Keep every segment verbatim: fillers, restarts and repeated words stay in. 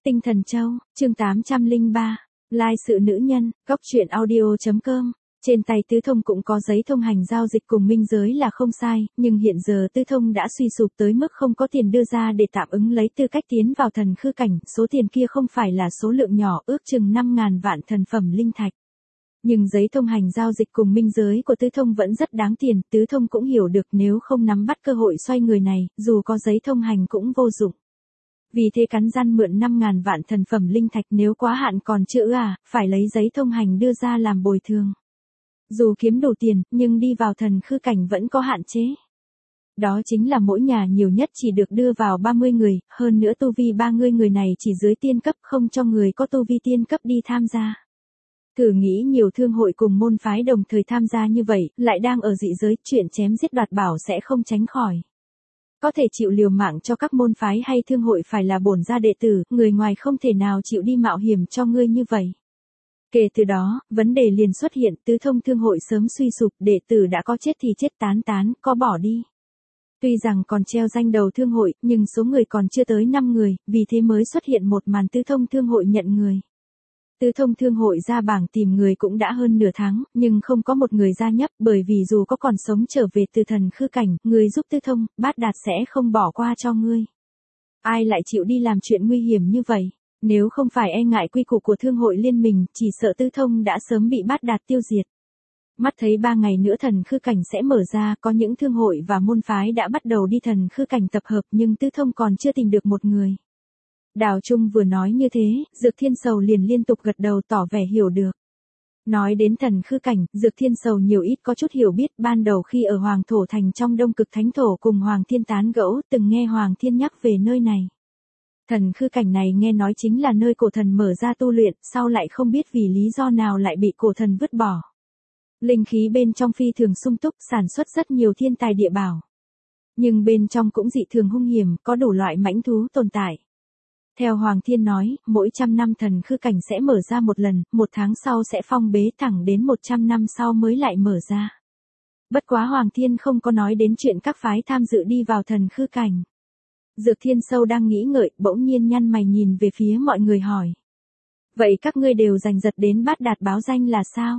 Tinh Thần Châu, chương tám trăm lẻ ba, Lai sự nữ nhân, góc truyện audio chấm com. Trên tay Tứ Thông cũng có giấy thông hành giao dịch cùng minh giới là không sai, nhưng hiện giờ Tứ Thông đã suy sụp tới mức không có tiền đưa ra để tạm ứng lấy tư cách tiến vào thần khư cảnh, số tiền kia không phải là số lượng nhỏ, ước chừng năm ngàn vạn thần phẩm linh thạch. Nhưng giấy thông hành giao dịch cùng minh giới của Tứ Thông vẫn rất đáng tiền, Tứ Thông cũng hiểu được nếu không nắm bắt cơ hội xoay người này, dù có giấy thông hành cũng vô dụng. Vì thế cắn răng mượn năm ngàn vạn thần phẩm linh thạch, nếu quá hạn còn chữ à, phải lấy giấy thông hành đưa ra làm bồi thường. Dù kiếm đủ tiền, nhưng đi vào thần khư cảnh vẫn có hạn chế. Đó chính là mỗi nhà nhiều nhất chỉ được đưa vào ba mươi người, hơn nữa tu vi ba mươi người này chỉ dưới tiên cấp, không cho người có tu vi tiên cấp đi tham gia. Thử nghĩ nhiều thương hội cùng môn phái đồng thời tham gia như vậy, lại đang ở dị giới, chuyện chém giết đoạt bảo sẽ không tránh khỏi. Có thể chịu liều mạng cho các môn phái hay thương hội phải là bổn gia đệ tử, người ngoài không thể nào chịu đi mạo hiểm cho ngươi như vậy. Kể từ đó, vấn đề liền xuất hiện, Tứ Thông thương hội sớm suy sụp, đệ tử đã có chết thì chết tán tán, có bỏ đi. Tuy rằng còn treo danh đầu thương hội, nhưng số người còn chưa tới năm người, vì thế mới xuất hiện một màn Tứ Thông thương hội nhận người. Tứ Thông thương hội ra bảng tìm người cũng đã hơn nửa tháng, nhưng không có một người gia nhập, bởi vì dù có còn sống trở về từ thần khư cảnh, người giúp Tứ Thông, Bát Đạt sẽ không bỏ qua cho ngươi. Ai lại chịu đi làm chuyện nguy hiểm như vậy? Nếu không phải e ngại quy củ của thương hội liên minh, chỉ sợ Tứ Thông đã sớm bị Bát Đạt tiêu diệt. Mắt thấy ba ngày nữa thần khư cảnh sẽ mở ra, có những thương hội và môn phái đã bắt đầu đi thần khư cảnh tập hợp, nhưng Tứ Thông còn chưa tìm được một người. Đào Trung vừa nói như thế, Dược Thiên Sầu liền liên tục gật đầu tỏ vẻ hiểu được. Nói đến thần khư cảnh, Dược Thiên Sầu nhiều ít có chút hiểu biết, ban đầu khi ở Hoàng Thổ Thành trong Đông Cực Thánh Thổ cùng Hoàng Thiên tán gẫu, từng nghe Hoàng Thiên nhắc về nơi này. Thần khư cảnh này nghe nói chính là nơi cổ thần mở ra tu luyện, sau lại không biết vì lý do nào lại bị cổ thần vứt bỏ. Linh khí bên trong phi thường sung túc, sản xuất rất nhiều thiên tài địa bảo. Nhưng bên trong cũng dị thường hung hiểm, có đủ loại mãnh thú tồn tại. Theo Hoàng Thiên nói, mỗi trăm năm thần khư cảnh sẽ mở ra một lần, một tháng sau sẽ phong bế, thẳng đến một trăm năm sau mới lại mở ra. Bất quá Hoàng Thiên không có nói đến chuyện các phái tham dự đi vào thần khư cảnh. Dược Thiên Sâu đang nghĩ ngợi, bỗng nhiên nhăn mày nhìn về phía mọi người hỏi. Vậy các ngươi đều giành giật đến Bát Đạt báo danh là sao?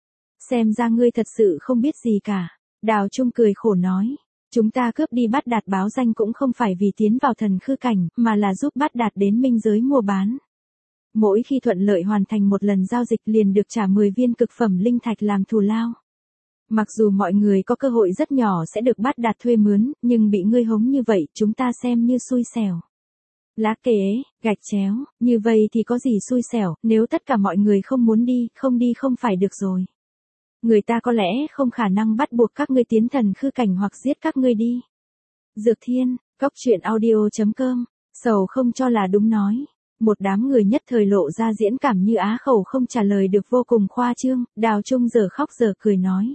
Xem ra ngươi thật sự không biết gì cả. Đào Trung cười khổ nói. Chúng ta cướp đi Bát Đạt báo danh cũng không phải vì tiến vào thần khư cảnh, mà là giúp Bát Đạt đến minh giới mua bán. Mỗi khi thuận lợi hoàn thành một lần giao dịch liền được trả mười viên cực phẩm linh thạch làm thù lao. Mặc dù mọi người có cơ hội rất nhỏ sẽ được Bát Đạt thuê mướn, nhưng bị ngươi hống như vậy, chúng ta xem như xui xẻo. Lá kế, gạch chéo, như vậy thì có gì xui xẻo, nếu tất cả mọi người không muốn đi, không đi không phải được rồi. Người ta có lẽ không khả năng bắt buộc các ngươi tiến thần khư cảnh hoặc giết các ngươi đi. Dược Thiên, góc truyện audio chấm com, Sầu không cho là đúng nói. Một đám người nhất thời lộ ra diễn cảm như á khẩu không trả lời được vô cùng khoa trương, Đào Trung giờ khóc giờ cười nói.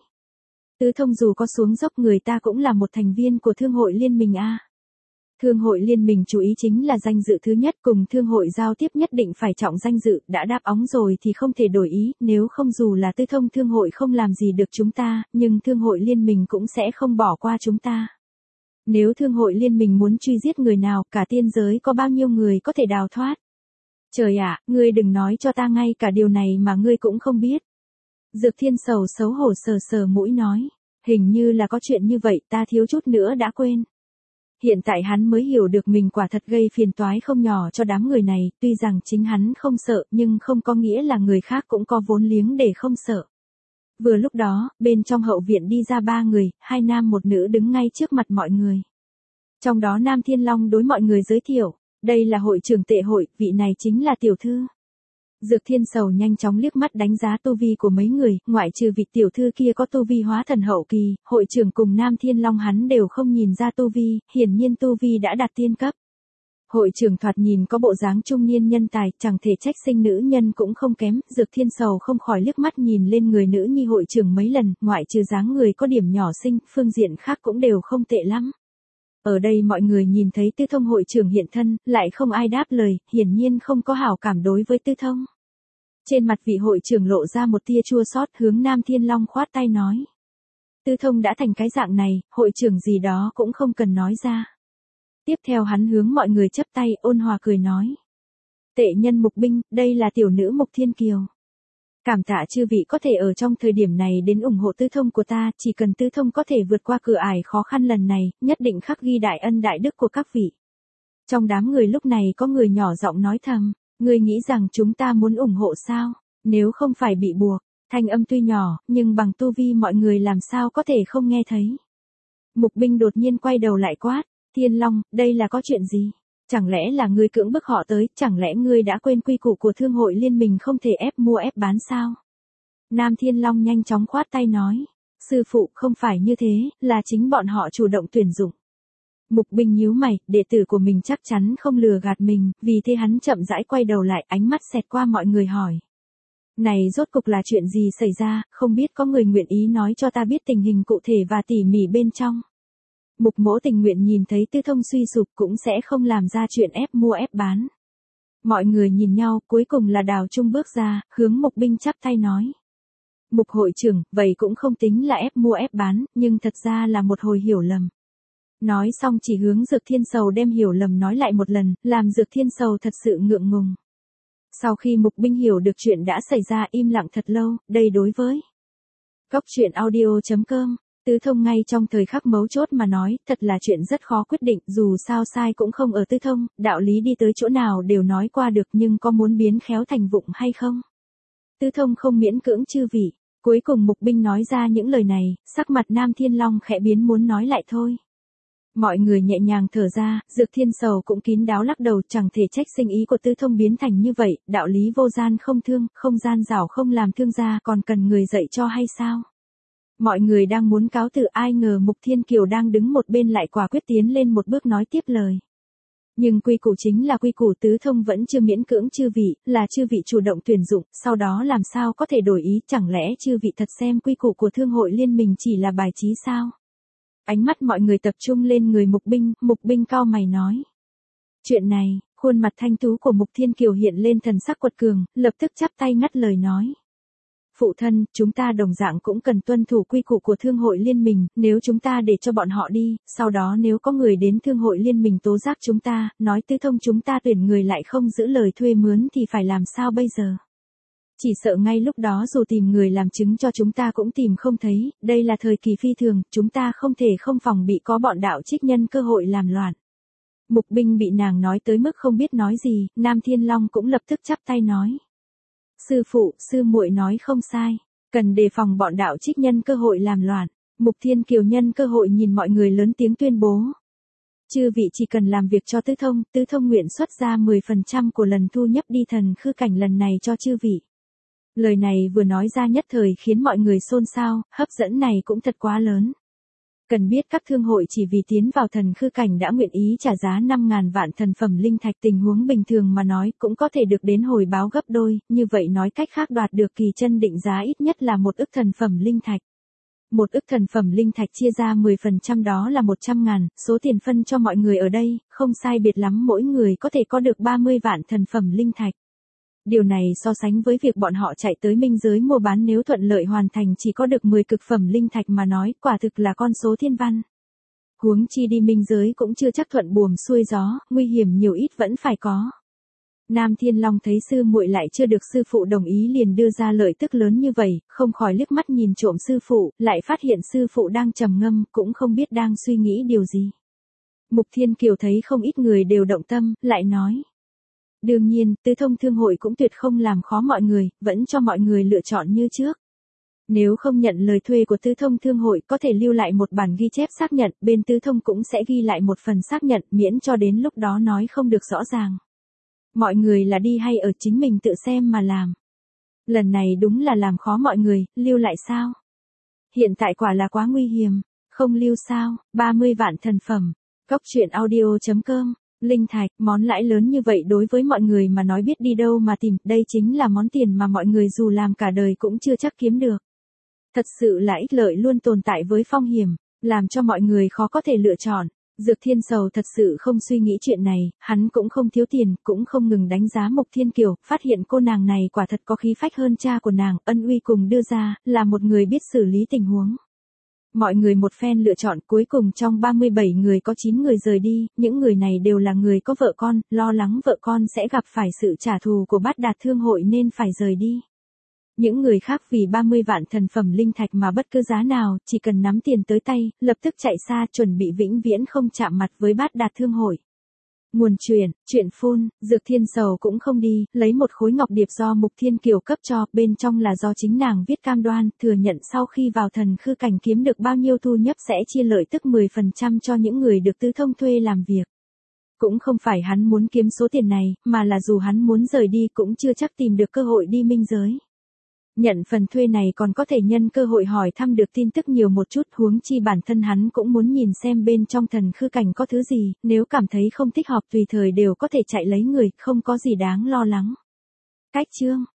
Tứ Thông dù có xuống dốc người ta cũng là một thành viên của thương hội liên minh a. Thương hội liên minh chú ý chính là danh dự thứ nhất, cùng thương hội giao tiếp nhất định phải trọng danh dự, đã đáp óng rồi thì không thể đổi ý, nếu không dù là Tứ Thông thương hội không làm gì được chúng ta, nhưng thương hội liên minh cũng sẽ không bỏ qua chúng ta. Nếu thương hội liên minh muốn truy giết người nào, cả tiên giới có bao nhiêu người có thể đào thoát? Trời ạ, ngươi đừng nói cho ta ngay cả điều này mà ngươi cũng không biết. Dược Thiên Sầu xấu hổ sờ sờ mũi nói, hình như là có chuyện như vậy, ta thiếu chút nữa đã quên. Hiện tại hắn mới hiểu được mình quả thật gây phiền toái không nhỏ cho đám người này, tuy rằng chính hắn không sợ nhưng không có nghĩa là người khác cũng có vốn liếng để không sợ. Vừa lúc đó, bên trong hậu viện đi ra ba người, hai nam một nữ đứng ngay trước mặt mọi người. Trong đó Nam Thiên Long đối mọi người giới thiệu, đây là hội trưởng tệ hội, vị này chính là tiểu thư. Dược Thiên Sầu nhanh chóng liếc mắt đánh giá tu vi của mấy người, ngoại trừ vị tiểu thư kia có tu vi hóa thần hậu kỳ, hội trưởng cùng Nam Thiên Long hắn đều không nhìn ra tu vi, hiển nhiên tu vi đã đạt tiên cấp. Hội trưởng thoạt nhìn có bộ dáng trung niên nhân tài, chẳng thể trách sinh nữ nhân cũng không kém, Dược Thiên Sầu không khỏi liếc mắt nhìn lên người nữ nhi hội trưởng mấy lần, ngoại trừ dáng người có điểm nhỏ xinh, phương diện khác cũng đều không tệ lắm. Ở đây mọi người nhìn thấy Tứ Thông hội trưởng hiện thân, lại không ai đáp lời, hiển nhiên không có hảo cảm đối với Tứ Thông. Trên mặt vị hội trưởng lộ ra một tia chua xót, hướng Nam Thiên Long khoát tay nói. Tứ Thông đã thành cái dạng này, hội trưởng gì đó cũng không cần nói ra. Tiếp theo hắn hướng mọi người chắp tay, ôn hòa cười nói. Tệ nhân Mục Binh, đây là tiểu nữ Mục Thiên Kiều. Cảm tạ chư vị có thể ở trong thời điểm này đến ủng hộ Tư Thông của ta, chỉ cần Tư Thông có thể vượt qua cửa ải khó khăn lần này, nhất định khắc ghi đại ân đại đức của các vị. Trong đám người lúc này có người nhỏ giọng nói thầm, ngươi nghĩ rằng chúng ta muốn ủng hộ sao, nếu không phải bị buộc. Thanh âm tuy nhỏ, nhưng bằng tu vi mọi người làm sao có thể không nghe thấy. Mục Binh đột nhiên quay đầu lại quát, Thiên Long, đây là có chuyện gì? Chẳng lẽ là ngươi cưỡng bức họ tới, chẳng lẽ ngươi đã quên quy củ của thương hội liên minh không thể ép mua ép bán sao? Nam Thiên Long nhanh chóng khoát tay nói, sư phụ không phải như thế, là chính bọn họ chủ động tuyển dụng. Mục Binh nhíu mày, đệ tử của mình chắc chắn không lừa gạt mình, vì thế hắn chậm rãi quay đầu lại, ánh mắt xẹt qua mọi người hỏi. Này rốt cục là chuyện gì xảy ra, không biết có người nguyện ý nói cho ta biết tình hình cụ thể và tỉ mỉ bên trong. Mục Mỗ tình nguyện nhìn thấy Tư Thông suy sụp cũng sẽ không làm ra chuyện ép mua ép bán. Mọi người nhìn nhau, cuối cùng là Đào Trung bước ra, hướng Mục Binh chắp tay nói. Mục hội trưởng, vậy cũng không tính là ép mua ép bán, nhưng thật ra là một hồi hiểu lầm. Nói xong chỉ hướng Dược Thiên Sầu đem hiểu lầm nói lại một lần, làm Dược Thiên Sầu thật sự ngượng ngùng. Sau khi Mục Binh hiểu được chuyện đã xảy ra im lặng thật lâu, đây đối với Cốc truyện audio chấm com, Tư Thông ngay trong thời khắc mấu chốt mà nói, thật là chuyện rất khó quyết định, dù sao sai cũng không ở Tư Thông, đạo lý đi tới chỗ nào đều nói qua được nhưng có muốn biến khéo thành vụng hay không? Tư Thông không miễn cưỡng chư vị, cuối cùng Mục Binh nói ra những lời này, sắc mặt Nam Thiên Long khẽ biến muốn nói lại thôi. Mọi người nhẹ nhàng thở ra, Dược Thiên Sầu cũng kín đáo lắc đầu, chẳng thể trách sinh ý của Tư Thông biến thành như vậy, đạo lý vô gian không thương, không gian rảo không làm thương gia, còn cần người dạy cho hay sao? Mọi người đang muốn cáo từ, ai ngờ Mục Thiên Kiều đang đứng một bên lại quả quyết tiến lên một bước nói tiếp lời. Nhưng quy củ chính là quy củ, Tư Thông vẫn chưa miễn cưỡng chư vị, là chư vị chủ động tuyển dụng, sau đó làm sao có thể đổi ý, chẳng lẽ chư vị thật xem quy củ của thương hội liên minh chỉ là bài trí sao? Ánh mắt mọi người tập trung lên người Mục Binh, Mục Binh cau mày nói. Chuyện này, khuôn mặt thanh tú của Mục Thiên Kiều hiện lên thần sắc quật cường, lập tức chắp tay ngắt lời nói. Phụ thân, chúng ta đồng dạng cũng cần tuân thủ quy củ của thương hội liên minh, nếu chúng ta để cho bọn họ đi, sau đó nếu có người đến thương hội liên minh tố giác chúng ta, nói Tư Thông chúng ta tuyển người lại không giữ lời thuê mướn thì phải làm sao bây giờ? Chỉ sợ ngay lúc đó dù tìm người làm chứng cho chúng ta cũng tìm không thấy, đây là thời kỳ phi thường, chúng ta không thể không phòng bị có bọn đạo trích nhân cơ hội làm loạn. Mục Binh bị nàng nói tới mức không biết nói gì, Nam Thiên Long cũng lập tức chắp tay nói. Sư phụ, sư muội nói không sai, cần đề phòng bọn đạo trích nhân cơ hội làm loạn. Mục Thiên Kiều nhân cơ hội nhìn mọi người lớn tiếng tuyên bố. Chư vị chỉ cần làm việc cho Tư Thông, Tư Thông nguyện xuất ra mười phần trăm của lần thu nhấp đi thần khư cảnh lần này cho chư vị. Lời này vừa nói ra nhất thời khiến mọi người xôn xao, hấp dẫn này cũng thật quá lớn. Cần biết các thương hội chỉ vì tiến vào thần khư cảnh đã nguyện ý trả giá năm ngàn vạn thần phẩm linh thạch, tình huống bình thường mà nói cũng có thể được đến hồi báo gấp đôi, như vậy nói cách khác đoạt được kỳ chân định giá ít nhất là một ức thần phẩm linh thạch. Một ức thần phẩm linh thạch chia ra mười phần trăm đó là một trăm ngàn, số tiền phân cho mọi người ở đây, không sai biệt lắm mỗi người có thể có được ba mươi vạn thần phẩm linh thạch. Điều này so sánh với việc bọn họ chạy tới minh giới mua bán nếu thuận lợi hoàn thành chỉ có được mười cực phẩm linh thạch mà nói, quả thực là con số thiên văn. Huống chi đi minh giới cũng chưa chắc thuận buồm xuôi gió, nguy hiểm nhiều ít vẫn phải có. Nam Thiên Long thấy sư muội lại chưa được sư phụ đồng ý liền đưa ra lợi tức lớn như vậy, không khỏi liếc mắt nhìn trộm sư phụ, lại phát hiện sư phụ đang trầm ngâm, cũng không biết đang suy nghĩ điều gì. Mục Thiên Kiều thấy không ít người đều động tâm, lại nói. Đương nhiên, Tư Thông thương hội cũng tuyệt không làm khó mọi người, vẫn cho mọi người lựa chọn như trước. Nếu không nhận lời thuê của Tư Thông thương hội có thể lưu lại một bản ghi chép xác nhận, bên Tư Thông cũng sẽ ghi lại một phần xác nhận miễn cho đến lúc đó nói không được rõ ràng. Mọi người là đi hay ở chính mình tự xem mà làm. Lần này đúng là làm khó mọi người, lưu lại sao? Hiện tại quả là quá nguy hiểm, không lưu sao, ba mươi vạn thần phẩm. Cốc truyện audio chấm com, linh thạch, món lãi lớn như vậy đối với mọi người mà nói biết đi đâu mà tìm, đây chính là món tiền mà mọi người dù làm cả đời cũng chưa chắc kiếm được. Thật sự là ích lợi luôn tồn tại với phong hiểm, làm cho mọi người khó có thể lựa chọn. Dược Thiên Sầu thật sự không suy nghĩ chuyện này, hắn cũng không thiếu tiền, cũng không ngừng đánh giá Mục Thiên Kiều, phát hiện cô nàng này quả thật có khí phách hơn cha của nàng, ân uy cùng đưa ra, là một người biết xử lý tình huống. Mọi người một phen lựa chọn, cuối cùng trong ba mươi bảy người có chín người rời đi, những người này đều là người có vợ con, lo lắng vợ con sẽ gặp phải sự trả thù của Bát Đạt Thương hội nên phải rời đi. Những người khác vì ba mươi vạn thần phẩm linh thạch mà bất cứ giá nào, chỉ cần nắm tiền tới tay, lập tức chạy xa, chuẩn bị vĩnh viễn không chạm mặt với Bát Đạt Thương hội. Nguồn truyền, truyện phun, Dược Thiên Sầu cũng không đi, lấy một khối ngọc điệp do Mục Thiên Kiều cấp cho, bên trong là do chính nàng viết cam đoan, thừa nhận sau khi vào thần khư cảnh kiếm được bao nhiêu thu nhập sẽ chia lợi tức mười phần trăm cho những người được Tư Thông thuê làm việc. Cũng không phải hắn muốn kiếm số tiền này, mà là dù hắn muốn rời đi cũng chưa chắc tìm được cơ hội đi minh giới. Nhận phần thuê này còn có thể nhân cơ hội hỏi thăm được tin tức nhiều một chút, huống chi bản thân hắn cũng muốn nhìn xem bên trong thần khư cảnh có thứ gì, nếu cảm thấy không thích hợp tùy thời đều có thể chạy lấy người, không có gì đáng lo lắng. Cách chương